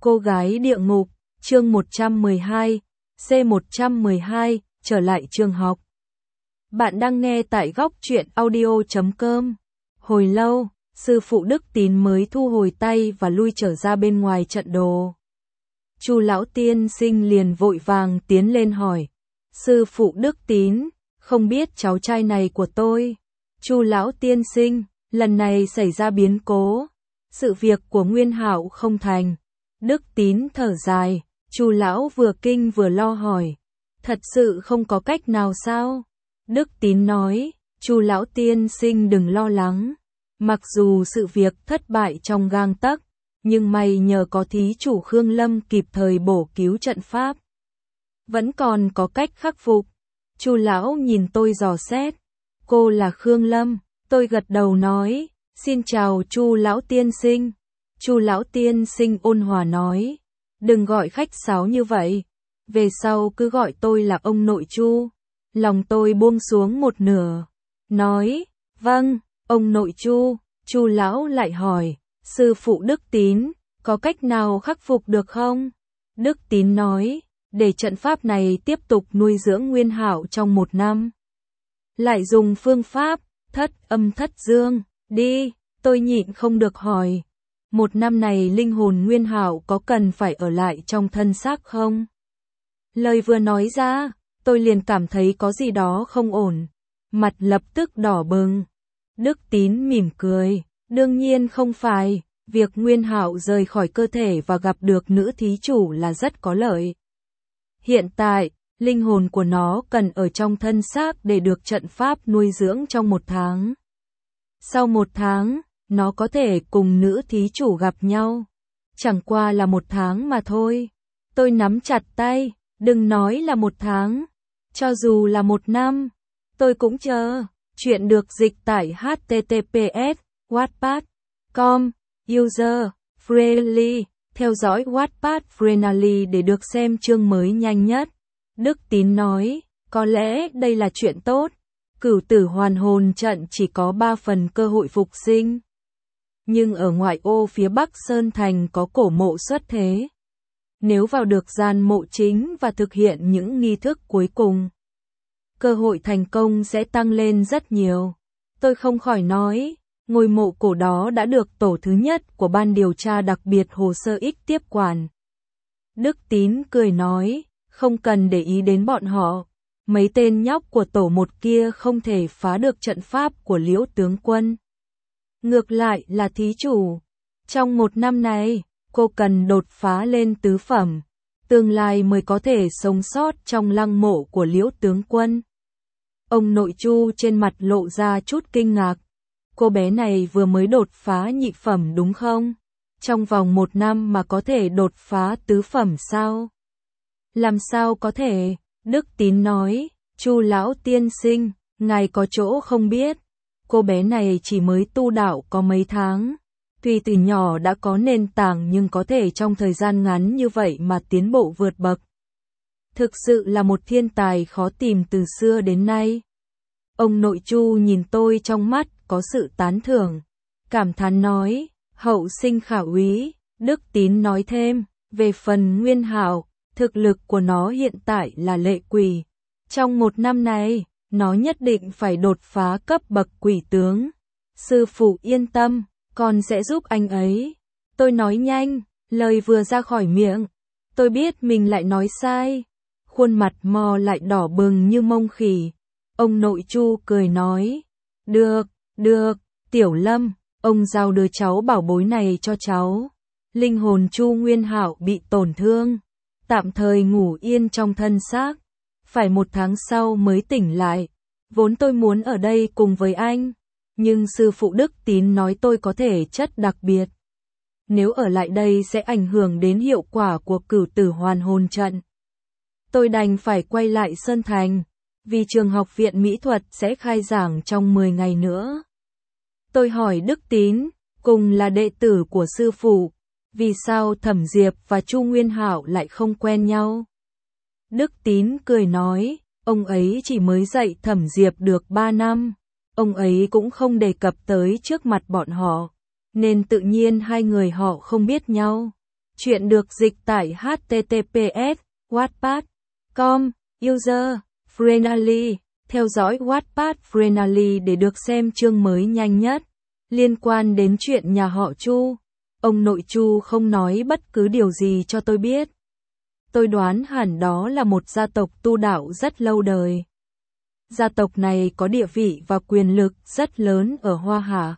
Cô gái địa ngục, chương 112, C112, trở lại trường học. Bạn đang nghe tại góc truyện audio.com. Hồi lâu, sư phụ Đức Tín mới thu hồi tay và lui trở ra bên ngoài trận đồ. Chu lão tiên sinh liền vội vàng tiến lên hỏi. Sư phụ Đức Tín, không biết cháu trai này của tôi. Chu lão tiên sinh, lần này xảy ra biến cố. Sự việc của Nguyên Hạo không thành. Đức Tín thở dài, Chu lão vừa kinh vừa lo hỏi. Thật sự không có cách nào sao? Đức Tín nói, Chu lão tiên sinh đừng lo lắng. Mặc dù sự việc thất bại trong gang tấc, nhưng may nhờ có thí chủ Khương Lâm kịp thời bổ cứu trận pháp. Vẫn còn có cách khắc phục. Chu lão nhìn tôi dò xét. Cô là Khương Lâm, tôi gật đầu nói, xin chào Chu lão tiên sinh. Chu lão tiên sinh ôn hòa nói, đừng gọi khách sáo như vậy, về sau cứ gọi tôi là ông nội Chu. Lòng tôi buông xuống một nửa, nói, vâng, ông nội Chu. Chu lão lại hỏi, sư phụ Đức Tín, có cách nào khắc phục được không? Đức Tín nói, để trận pháp này tiếp tục nuôi dưỡng Nguyên Hạo trong 1 năm. Lại dùng phương pháp, thất âm thất dương, đi, tôi nhịn không được hỏi. 1 năm này linh hồn Nguyên Hạo có cần phải ở lại trong thân xác không? Lời vừa nói ra, tôi liền cảm thấy có gì đó không ổn. Mặt lập tức đỏ bừng. Đức Tín mỉm cười, đương nhiên không phải, việc Nguyên Hạo rời khỏi cơ thể và gặp được nữ thí chủ là rất có lợi. Hiện tại, linh hồn của nó cần ở trong thân xác để được trận pháp nuôi dưỡng trong 1 tháng. Sau 1 tháng, nó có thể cùng nữ thí chủ gặp nhau. Chẳng qua là 1 tháng mà thôi. Tôi nắm chặt tay, đừng nói là 1 tháng. Cho dù là 1 năm, tôi cũng chờ. Chuyện được dịch tải https://wattpad.com, user friendly, theo dõi Wattpad friendly để được xem chương mới nhanh nhất. Đức Tín nói, có lẽ đây là chuyện tốt. Cửu tử hoàn hồn trận chỉ có 3 phần cơ hội phục sinh. Nhưng ở ngoại ô phía Bắc Sơn Thành có cổ mộ xuất thế. Nếu vào được gian mộ chính và thực hiện những nghi thức cuối cùng, cơ hội thành công sẽ tăng lên rất nhiều. Tôi không khỏi nói, ngôi mộ cổ đó đã được tổ thứ nhất của ban điều tra đặc biệt hồ sơ X tiếp quản. Đức Tín cười nói, không cần để ý đến bọn họ. Mấy tên nhóc của tổ 1 kia không thể phá được trận pháp của Liễu tướng quân. Ngược lại là thí chủ. Trong 1 năm này, cô cần đột phá lên tứ phẩm. Tương lai mới có thể sống sót trong lăng mộ của Liễu tướng quân. Ông nội Chu trên mặt lộ ra chút kinh ngạc. Cô bé này vừa mới đột phá nhị phẩm đúng không? Trong vòng 1 năm mà có thể đột phá tứ phẩm sao? Làm sao có thể? Đức Tín nói, Chu lão tiên sinh, ngài có chỗ không biết. Cô bé này chỉ mới tu đạo có mấy tháng. Tuy từ nhỏ đã có nền tảng nhưng có thể trong thời gian ngắn như vậy mà tiến bộ vượt bậc. Thực sự là một thiên tài khó tìm từ xưa đến nay. Ông nội Chu nhìn tôi trong mắt có sự tán thưởng. Cảm thán nói, hậu sinh khả úy. Đức Tín nói thêm, về phần Nguyên Hạo, thực lực của nó hiện tại là lệ quỷ. Trong 1 năm này, nó nhất định phải đột phá cấp bậc quỷ tướng. Sư phụ yên tâm, con sẽ giúp anh ấy. Tôi nói nhanh, lời vừa ra khỏi miệng. Tôi biết mình lại nói sai. Khuôn mặt mò lại đỏ bừng như mông khỉ. Ông nội Chu cười nói, được, Tiểu Lâm, ông giao đứa cháu bảo bối này cho cháu. Linh hồn Chu Nguyên Hạo bị tổn thương, tạm thời ngủ yên trong thân xác, phải 1 tháng sau mới tỉnh lại. Vốn tôi muốn ở đây cùng với anh, nhưng sư phụ Đức Tín nói tôi có thể chất đặc biệt. Nếu ở lại đây sẽ ảnh hưởng đến hiệu quả của cửu tử hoàn hồn trận. Tôi đành phải quay lại Sơn Thành, vì trường học viện mỹ thuật sẽ khai giảng trong 10 ngày nữa. Tôi hỏi Đức Tín, cùng là đệ tử của sư phụ, vì sao Thẩm Diệp và Chu Nguyên Hạo lại không quen nhau? Đức Tín cười nói, ông ấy chỉ mới dạy Thẩm Diệp được 3 năm, ông ấy cũng không đề cập tới trước mặt bọn họ, nên tự nhiên hai người họ không biết nhau. Chuyện được dịch tải https://wattpad.com. User friendly. Theo dõi Wattpad friendly để được xem chương mới nhanh nhất. Liên quan đến chuyện nhà họ Chu, ông nội Chu không nói bất cứ điều gì cho tôi biết. Tôi đoán hẳn đó là một gia tộc tu đạo rất lâu đời. Gia tộc này có địa vị và quyền lực rất lớn ở Hoa Hạ.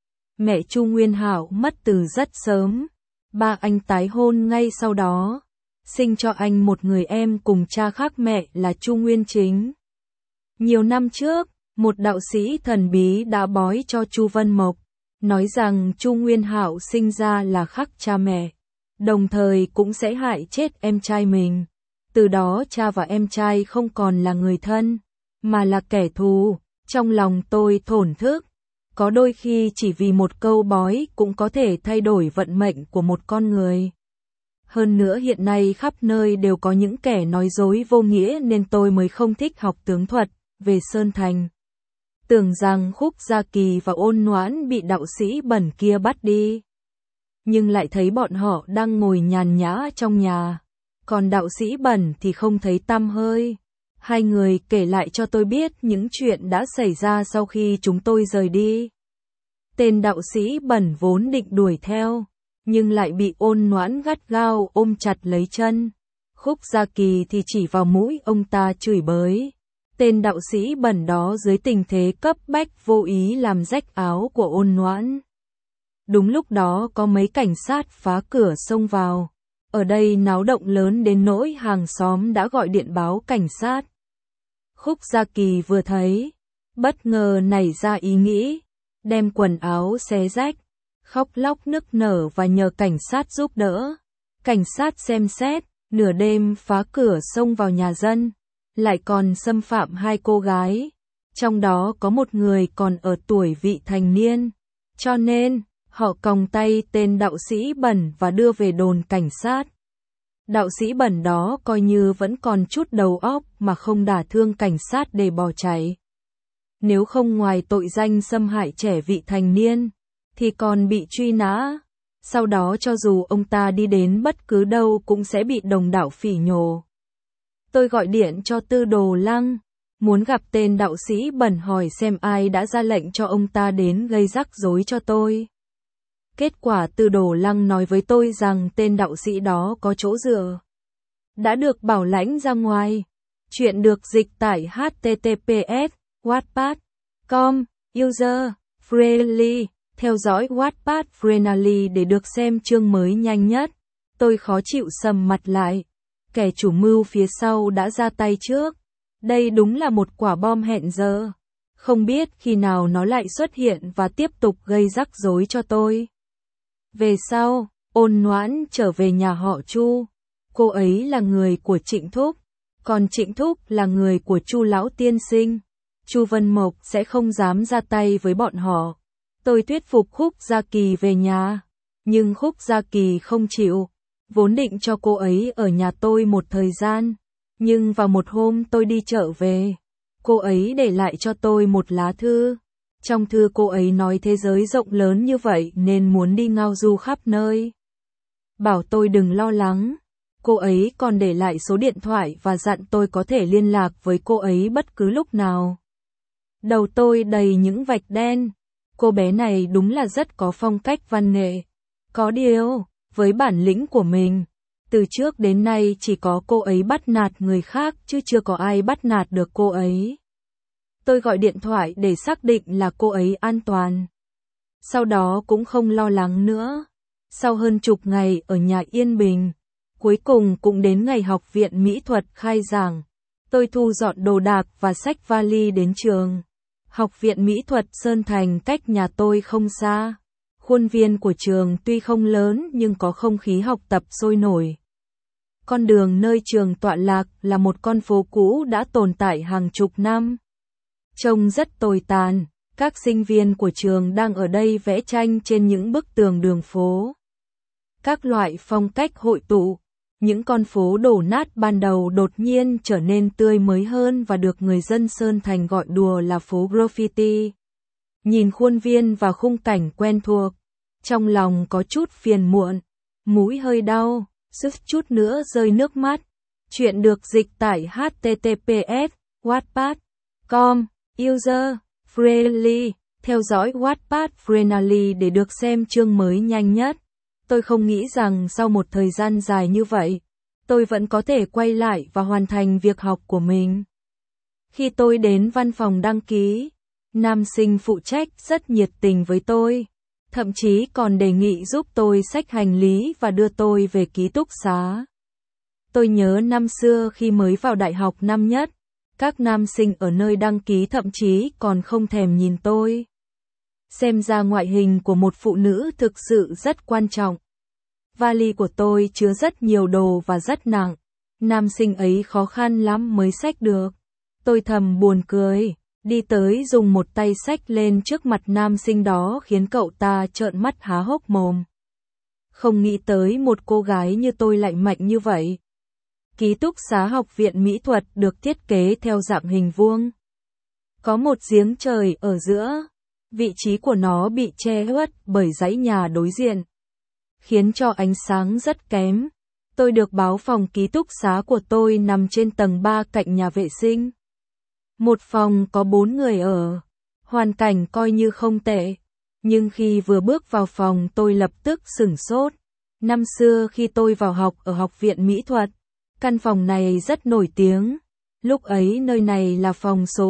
Mẹ Chu Nguyên Hạo mất từ rất sớm. Ba anh tái hôn ngay sau đó, sinh cho anh một người em cùng cha khác mẹ là Chu Nguyên Chính. Nhiều năm trước, một đạo sĩ thần bí đã bói cho Chu Vân Mộc, nói rằng Chu Nguyên Hạo sinh ra là khác cha mẹ, đồng thời cũng sẽ hại chết em trai mình. Từ đó cha và em trai không còn là người thân, mà là kẻ thù. Trong lòng tôi thổn thức. Có đôi khi chỉ vì một câu bói cũng có thể thay đổi vận mệnh của một con người. Hơn nữa hiện nay khắp nơi đều có những kẻ nói dối vô nghĩa nên tôi mới không thích học tướng thuật về Sơn Thành. Tưởng rằng Khúc Gia Kỳ và Ôn Noãn bị đạo sĩ bẩn kia bắt đi. Nhưng lại thấy bọn họ đang ngồi nhàn nhã trong nhà. Còn đạo sĩ bẩn thì không thấy tăm hơi. Hai người kể lại cho tôi biết những chuyện đã xảy ra sau khi chúng tôi rời đi. Tên đạo sĩ bẩn vốn định đuổi theo, nhưng lại bị Ôn Noãn gắt gao ôm chặt lấy chân. Khúc Gia Kỳ thì chỉ vào mũi ông ta chửi bới. Tên đạo sĩ bẩn đó dưới tình thế cấp bách vô ý làm rách áo của Ôn Noãn. Đúng lúc đó có mấy cảnh sát phá cửa xông vào. Ở đây náo động lớn đến nỗi hàng xóm đã gọi điện báo cảnh sát. Khúc Gia Kỳ vừa thấy, bất ngờ nảy ra ý nghĩ, đem quần áo xé rách, khóc lóc nức nở và nhờ cảnh sát giúp đỡ. Cảnh sát xem xét, nửa đêm phá cửa xông vào nhà dân, lại còn xâm phạm hai cô gái, trong đó có một người còn ở tuổi vị thành niên. Cho nên, họ còng tay tên đạo sĩ bẩn và đưa về đồn cảnh sát. Đạo sĩ bẩn đó coi như vẫn còn chút đầu óc mà không đả thương cảnh sát để bỏ chạy. Nếu không ngoài tội danh xâm hại trẻ vị thành niên, thì còn bị truy nã. Sau đó cho dù ông ta đi đến bất cứ đâu cũng sẽ bị đồng đạo phỉ nhổ. Tôi gọi điện cho Tư Đồ Lăng, muốn gặp tên đạo sĩ bẩn hỏi xem ai đã ra lệnh cho ông ta đến gây rắc rối cho tôi. Kết quả Tư Đồ Lăng nói với tôi rằng tên đạo sĩ đó có chỗ dựa, đã được bảo lãnh ra ngoài. Chuyện được dịch tải https://wattpad.com. User friendly. Theo dõi Wattpad friendly để được xem chương mới nhanh nhất. Tôi khó chịu sầm mặt lại. Kẻ chủ mưu phía sau đã ra tay trước. Đây đúng là một quả bom hẹn giờ. Không biết khi nào nó lại xuất hiện và tiếp tục gây rắc rối cho tôi. Về sau, Ôn Noãn trở về nhà họ Chu. Cô ấy là người của Trịnh Thúc, còn Trịnh Thúc là người của Chu lão tiên sinh. Chu Vân Mộc sẽ không dám ra tay với bọn họ. Tôi thuyết phục Khúc Gia Kỳ về nhà, nhưng Khúc Gia Kỳ không chịu. Vốn định cho cô ấy ở nhà tôi một thời gian, nhưng vào một hôm tôi đi chợ về, cô ấy để lại cho tôi một lá thư. Trong thư cô ấy nói thế giới rộng lớn như vậy nên muốn đi ngao du khắp nơi. Bảo tôi đừng lo lắng. Cô ấy còn để lại số điện thoại và dặn tôi có thể liên lạc với cô ấy bất cứ lúc nào. Đầu tôi đầy những vạch đen. Cô bé này đúng là rất có phong cách văn nghệ. Có điều, với bản lĩnh của mình, từ trước đến nay chỉ có cô ấy bắt nạt người khác chứ chưa có ai bắt nạt được cô ấy. Tôi gọi điện thoại để xác định là cô ấy an toàn. Sau đó cũng không lo lắng nữa. Sau hơn chục ngày ở nhà yên bình, cuối cùng cũng đến ngày học viện mỹ thuật khai giảng. Tôi thu dọn đồ đạc và xách vali đến trường. Học viện mỹ thuật Sơn Thành cách nhà tôi không xa. Khuôn viên của trường tuy không lớn nhưng có không khí học tập sôi nổi. Con đường nơi trường tọa lạc là một con phố cũ đã tồn tại hàng chục năm. Trông rất tồi tàn, các sinh viên của trường đang ở đây vẽ tranh trên những bức tường đường phố. Các loại phong cách hội tụ, những con phố đổ nát ban đầu đột nhiên trở nên tươi mới hơn và được người dân Sơn Thành gọi đùa là phố graffiti. Nhìn khuôn viên và khung cảnh quen thuộc, trong lòng có chút phiền muộn. mũi hơi đau, suýt chút nữa rơi nước mắt. Chuyện được dịch tải https://wattpad.com, user friendly, theo dõi Wattpad friendly để được xem chương mới nhanh nhất. Tôi không nghĩ rằng sau một thời gian dài như vậy, tôi vẫn có thể quay lại và hoàn thành việc học của mình. Khi tôi đến văn phòng đăng ký, nam sinh phụ trách rất nhiệt tình với tôi, thậm chí còn đề nghị giúp tôi xách hành lý và đưa tôi về ký túc xá. Tôi nhớ năm xưa khi mới vào đại học năm nhất, các nam sinh ở nơi đăng ký thậm chí còn không thèm nhìn tôi. Xem ra ngoại hình của một phụ nữ thực sự rất quan trọng. Vali của tôi chứa rất nhiều đồ và rất nặng. Nam sinh ấy khó khăn lắm mới xách được. Tôi thầm buồn cười, đi tới dùng một tay xách lên trước mặt nam sinh đó khiến cậu ta trợn mắt há hốc mồm. Không nghĩ tới một cô gái như tôi lại mạnh như vậy. Ký túc xá học viện mỹ thuật được thiết kế theo dạng hình vuông. Có một giếng trời ở giữa. Vị trí của nó bị che khuất bởi dãy nhà đối diện, khiến cho ánh sáng rất kém. Tôi được báo phòng ký túc xá của tôi nằm trên tầng 3 cạnh nhà vệ sinh. Một phòng có 4 người ở. Hoàn cảnh coi như không tệ. Nhưng khi vừa bước vào phòng tôi lập tức sửng sốt. Năm xưa khi tôi vào học ở học viện mỹ thuật, căn phòng này rất nổi tiếng. Lúc ấy nơi này là phòng số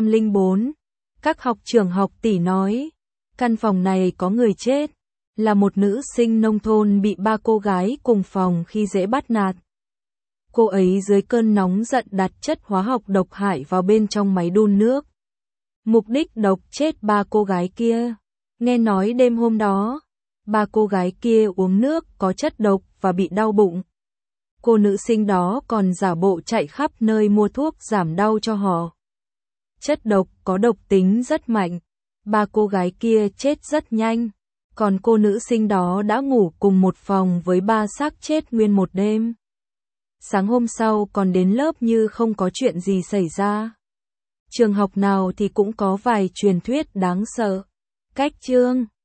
304. Các học trưởng học tỷ nói, căn phòng này có người chết, là một nữ sinh nông thôn bị 3 cô gái cùng phòng khi dễ bắt nạt. Cô ấy dưới cơn nóng giận đặt chất hóa học độc hại vào bên trong máy đun nước. Mục đích độc chết 3 cô gái kia. Nghe nói đêm hôm đó, 3 cô gái kia uống nước có chất độc và bị đau bụng. Cô nữ sinh đó còn giả bộ chạy khắp nơi mua thuốc giảm đau cho họ. Chất độc có độc tính rất mạnh. 3 cô gái kia chết rất nhanh. Còn cô nữ sinh đó đã ngủ cùng một phòng với 3 xác chết nguyên một đêm. Sáng hôm sau còn đến lớp như không có chuyện gì xảy ra. Trường học nào thì cũng có vài truyền thuyết đáng sợ. Cách chương